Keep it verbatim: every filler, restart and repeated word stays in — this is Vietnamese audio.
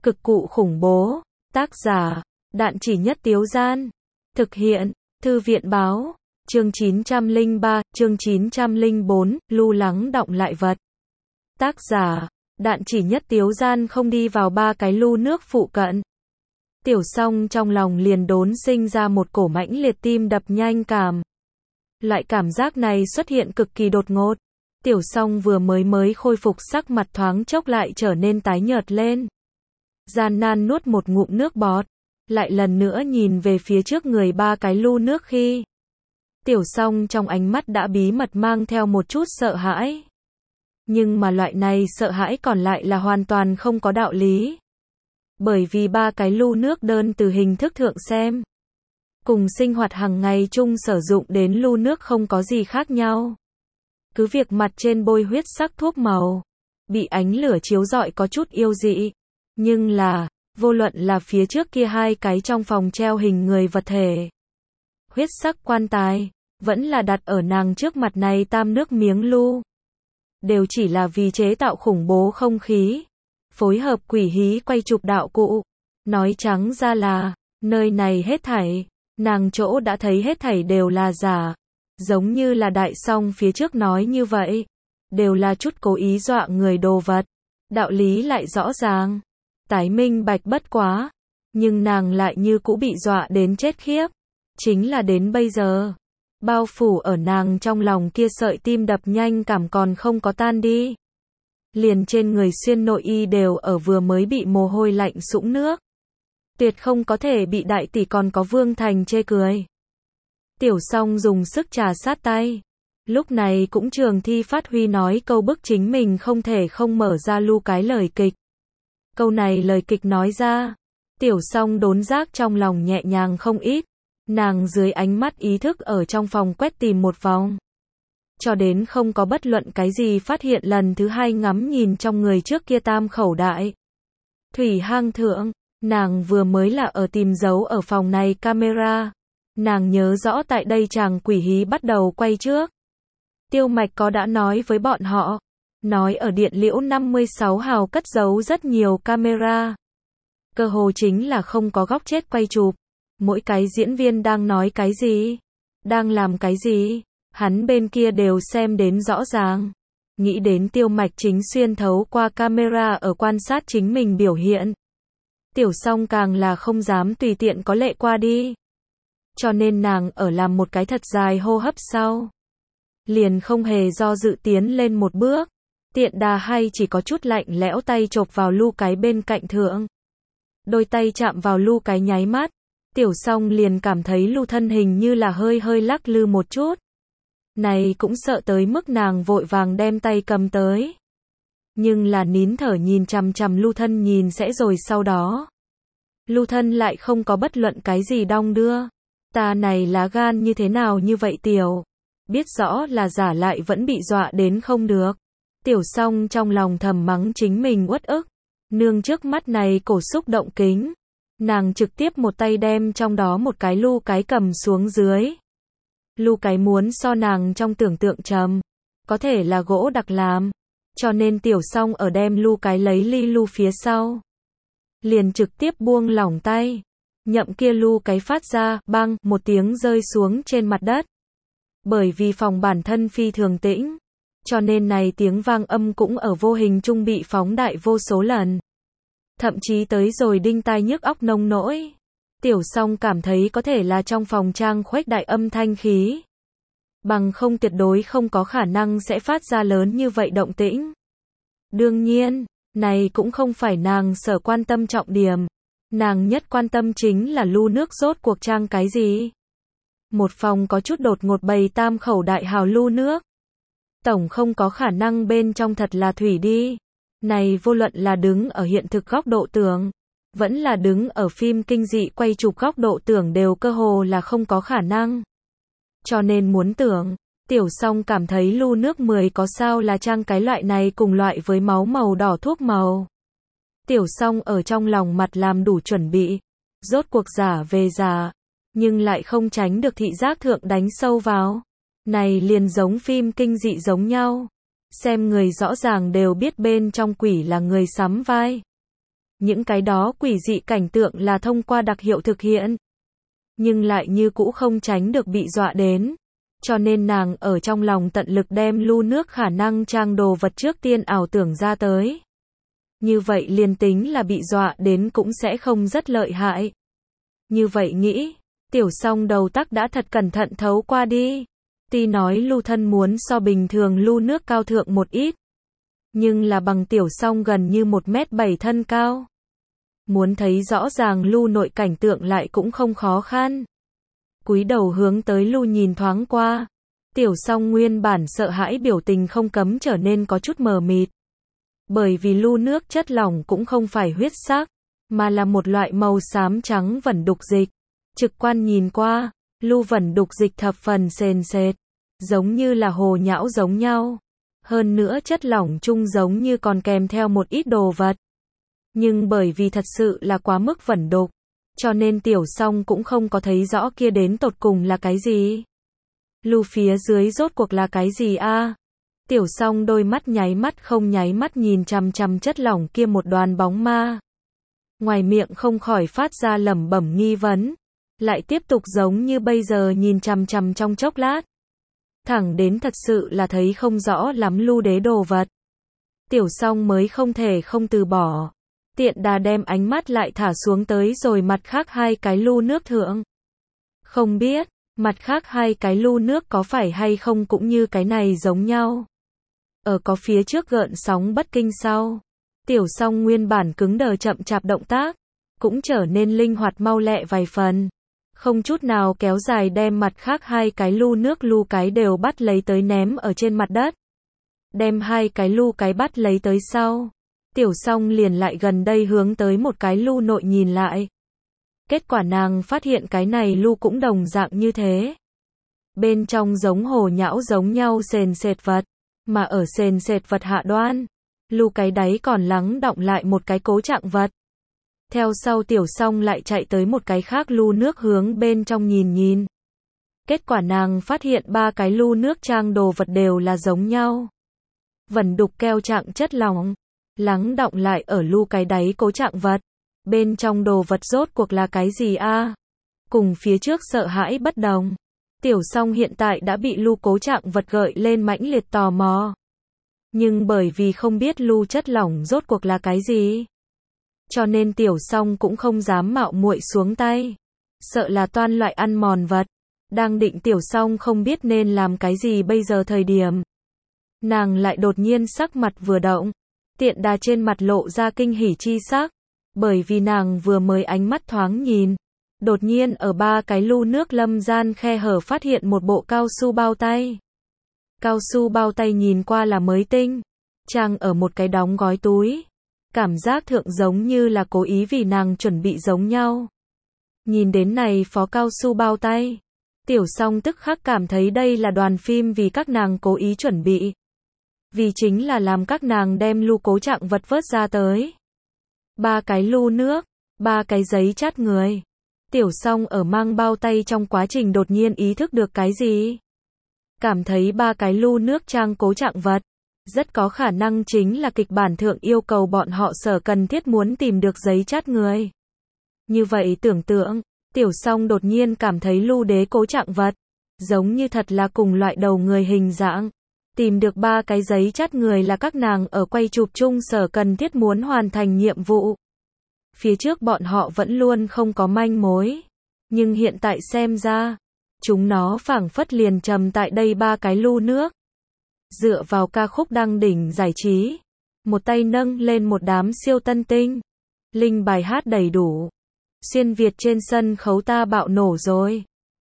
Cực cụ khủng bố. Tác giả, Đạn Chỉ Nhất Tiếu Gian. Thực hiện, Thư viện báo. Chương chín trăm lẻ ba, chương chín trăm lẻ bốn, lu lắng đọng lại vật. Tác giả, Đạn Chỉ Nhất Tiếu Gian không đi vào ba cái lu nước phụ cận. Tiểu Song trong lòng liền đốn sinh ra một cổ mãnh liệt tim đập nhanh cảm. Loại cảm giác này xuất hiện cực kỳ đột ngột. Tiểu Song vừa mới mới khôi phục sắc mặt thoáng chốc lại trở nên tái nhợt lên. Gian nan nuốt một ngụm nước bọt, lại lần nữa nhìn về phía trước người ba cái lu nước khi. Tiểu Song trong ánh mắt đã bí mật mang theo một chút sợ hãi. Nhưng mà loại này sợ hãi còn lại là hoàn toàn không có đạo lý. Bởi vì ba cái lu nước đơn từ hình thức thượng xem, cùng sinh hoạt hàng ngày chung sử dụng đến lu nước không có gì khác nhau. Cứ việc mặt trên bôi huyết sắc thuốc màu, bị ánh lửa chiếu rọi có chút yêu dị. Nhưng là, vô luận là phía trước kia hai cái trong phòng treo hình người vật thể, huyết sắc quan tài, vẫn là đặt ở nàng trước mặt này tam nước miếng lu, đều chỉ là vì chế tạo khủng bố không khí, phối hợp quỷ hí quay chụp đạo cụ. Nói trắng ra là, nơi này hết thảy, nàng chỗ đã thấy hết thảy đều là giả. Giống như là Đại Song phía trước nói như vậy, đều là chút cố ý dọa người đồ vật. Đạo lý lại rõ ràng, tái minh bạch bất quá, nhưng nàng lại như cũ bị dọa đến chết khiếp. Chính là đến bây giờ, bao phủ ở nàng trong lòng kia sợi tim đập nhanh cảm còn không có tan đi. Liền trên người xuyên nội y đều ở vừa mới bị mồ hôi lạnh sũng nước. Tuyệt không có thể bị đại tỷ còn có Vương Thành chê cười. Tiểu Song dùng sức trà sát tay. Lúc này cũng trường thi phát huy nói câu bức chính mình không thể không mở ra lu cái lời kịch. Câu này lời kịch nói ra, Tiểu Song đốn giác trong lòng nhẹ nhàng không ít. Nàng dưới ánh mắt ý thức ở trong phòng quét tìm một vòng, cho đến không có bất luận cái gì phát hiện, lần thứ hai ngắm nhìn trong người trước kia tam khẩu đại thủy hang thượng. Nàng vừa mới là ở tìm dấu ở phòng này camera. Nàng nhớ rõ tại đây chàng quỷ hí bắt đầu quay trước, Tiêu Mạch có đã nói với bọn họ, nói ở Điện Liễu năm mươi sáu hào cất giấu rất nhiều camera. Cơ hồ chính là không có góc chết quay chụp. Mỗi cái diễn viên đang nói cái gì, đang làm cái gì, hắn bên kia đều xem đến rõ ràng. Nghĩ đến Tiêu Mạch chính xuyên thấu qua camera ở quan sát chính mình biểu hiện, Tiểu Song càng là không dám tùy tiện có lệ qua đi. Cho nên nàng ở làm một cái thật dài hô hấp sau, liền không hề do dự tiến lên một bước, tiện đà hay chỉ có chút lạnh lẽo tay chộp vào lu cái bên cạnh thượng. Đôi tay chạm vào lu cái nháy mắt, Tiểu Song liền cảm thấy lu thân hình như là hơi hơi lắc lư một chút. Này cũng sợ tới mức nàng vội vàng đem tay cầm tới. Nhưng là nín thở nhìn chằm chằm lu thân nhìn sẽ rồi sau đó. Lu thân lại không có bất luận cái gì đong đưa. Ta này lá gan như thế nào như vậy tiểu. Biết rõ là giả lại vẫn bị dọa đến không được. Tiểu Song trong lòng thầm mắng chính mình uất ức. Nương trước mắt này cổ xúc động kính. Nàng trực tiếp một tay đem trong đó một cái lu cái cầm xuống dưới. Lu cái muốn so nàng trong tưởng tượng trầm, có thể là gỗ đặc làm, cho nên Tiểu Song ở đem lu cái lấy ly lu phía sau, liền trực tiếp buông lỏng tay, nhậm kia lu cái phát ra bang một tiếng rơi xuống trên mặt đất. Bởi vì phòng bản thân phi thường tĩnh, cho nên này tiếng vang âm cũng ở vô hình trung bị phóng đại vô số lần. Thậm chí tới rồi đinh tai nhức óc nông nỗi. Tiểu Song cảm thấy có thể là trong phòng trang khuếch đại âm thanh khí. Bằng không tuyệt đối không có khả năng sẽ phát ra lớn như vậy động tĩnh. Đương nhiên, này cũng không phải nàng sở quan tâm trọng điểm. Nàng nhất quan tâm chính là lu nước rốt cuộc trang cái gì. Một phòng có chút đột ngột bày tam khẩu đại hào lu nước. Tổng không có khả năng bên trong thật là thủy đi. Này vô luận là đứng ở hiện thực góc độ tưởng, vẫn là đứng ở phim kinh dị quay chụp góc độ tưởng đều cơ hồ là không có khả năng. Cho nên muốn tưởng, Tiểu Song cảm thấy lu nước mười có sao là trang cái loại này cùng loại với máu màu đỏ thuốc màu. Tiểu Song ở trong lòng mặt làm đủ chuẩn bị, rốt cuộc giả về giả, nhưng lại không tránh được thị giác thượng đánh sâu vào. Này liền giống phim kinh dị giống nhau. Xem người rõ ràng đều biết bên trong quỷ là người sắm vai. những cái đó quỷ dị cảnh tượng là thông qua đặc hiệu thực hiện. Nhưng lại như cũ không tránh được bị dọa đến. Cho nên nàng ở trong lòng tận lực đem lu nước khả năng trang đồ vật trước tiên ảo tưởng ra tới. Như vậy liền tính là bị dọa đến cũng sẽ không rất lợi hại. Như vậy nghĩ, Tiểu Song đầu tắc đã thật cẩn thận thấu qua đi. Tuy nói lu thân muốn so bình thường lu nước cao thượng một ít. Nhưng là bằng Tiểu Song gần như một mét bảy thân cao. Muốn thấy rõ ràng lu nội cảnh tượng lại cũng không khó khăn. Cúi đầu hướng tới lu nhìn thoáng qua. Tiểu Song nguyên bản sợ hãi biểu tình không cấm trở nên có chút mờ mịt. Bởi vì lu nước chất lỏng cũng không phải huyết sắc, mà là một loại màu xám trắng vẩn đục dịch. Trực quan nhìn qua, lu vẩn đục dịch thập phần sền sệt, giống như là hồ nhão giống nhau. Hơn nữa chất lỏng chung giống như còn kèm theo một ít đồ vật. Nhưng bởi vì thật sự là quá mức vẩn đục, cho nên Tiểu Song cũng không có thấy rõ kia đến tột cùng là cái gì. Lu phía dưới rốt cuộc là cái gì a? À? Tiểu Song đôi mắt nháy mắt không nháy mắt nhìn chằm chằm chất lỏng kia một đoàn bóng ma. Ngoài miệng không khỏi phát ra lẩm bẩm nghi vấn, lại tiếp tục giống như bây giờ nhìn chằm chằm trong chốc lát. Thẳng đến thật sự là thấy không rõ lắm lu đế đồ vật. Tiểu Song mới không thể không từ bỏ. Tiện đà đem ánh mắt lại thả xuống tới rồi mặt khác hai cái lu nước thượng. Không biết, mặt khác hai cái lu nước có phải hay không cũng như cái này giống nhau. Ở có phía trước gợn sóng bất kinh sau. Tiểu Song nguyên bản cứng đờ chậm chạp động tác, cũng trở nên linh hoạt mau lẹ vài phần. Không chút nào kéo dài đem mặt khác hai cái lu nước lu cái đều bắt lấy tới ném ở trên mặt đất. Đem hai cái lu cái bắt lấy tới sau. Tiểu Song liền lại gần đây hướng tới một cái lu nội nhìn lại. Kết quả nàng phát hiện cái này lu cũng đồng dạng như thế. Bên trong giống hồ nhão giống nhau sền sệt vật, mà ở sền sệt vật hạ đoan, lu cái đáy còn lắng đọng lại một cái cố trạng vật. Theo sau Tiểu Song lại chạy tới một cái khác lu nước hướng bên trong nhìn nhìn. Kết quả nàng phát hiện ba cái lu nước trang đồ vật đều là giống nhau. Vẩn đục keo trạng chất lỏng, lắng đọng lại ở lu cái đáy cố trạng vật. Bên trong đồ vật rốt cuộc là cái gì a? À? Cùng phía trước sợ hãi bất đồng. Tiểu Song hiện tại đã bị lu cố trạng vật gợi lên mãnh liệt tò mò. Nhưng bởi vì không biết lu chất lỏng rốt cuộc là cái gì, cho nên Tiểu Song cũng không dám mạo muội xuống tay. Sợ là toan loại ăn mòn vật. Đang định Tiểu Song không biết nên làm cái gì bây giờ thời điểm. Nàng lại đột nhiên sắc mặt vừa động. Tiện đà trên mặt lộ ra kinh hỉ chi sắc. Bởi vì nàng vừa mới ánh mắt thoáng nhìn. Đột nhiên ở ba cái lu nước lâm gian khe hở phát hiện một bộ cao su bao tay. Cao su bao tay nhìn qua là mới tinh. Trang ở một cái đóng gói túi. Cảm giác thượng giống như là cố ý vì nàng chuẩn bị giống nhau. Nhìn đến này phó cao su bao tay. Tiểu Song tức khắc cảm thấy đây là đoàn phim vì các nàng cố ý chuẩn bị. Vì chính là làm các nàng đem lu cố trạng vật vớt ra tới. Ba cái lu nước, ba cái giấy chát người. Tiểu Song ở mang bao tay trong quá trình đột nhiên ý thức được cái gì. Cảm thấy ba cái lu nước trang cố trạng vật. Rất có khả năng chính là kịch bản thượng yêu cầu bọn họ sở cần thiết muốn tìm được giấy chát người. Như vậy tưởng tượng, Tiểu Song đột nhiên cảm thấy lu đế cố trạng vật, giống như thật là cùng loại đầu người hình dạng. Tìm được ba cái giấy chát người là các nàng ở quay chụp chung sở cần thiết muốn hoàn thành nhiệm vụ. Phía trước bọn họ vẫn luôn không có manh mối. Nhưng hiện tại xem ra, chúng nó phảng phất liền trầm tại đây ba cái lu nước. Dựa vào ca khúc đăng đỉnh giải trí, một tay nâng lên một đám siêu tân tinh. Linh bài hát đầy đủ. Xuyên Việt trên sân khấu ta bạo nổ rồi.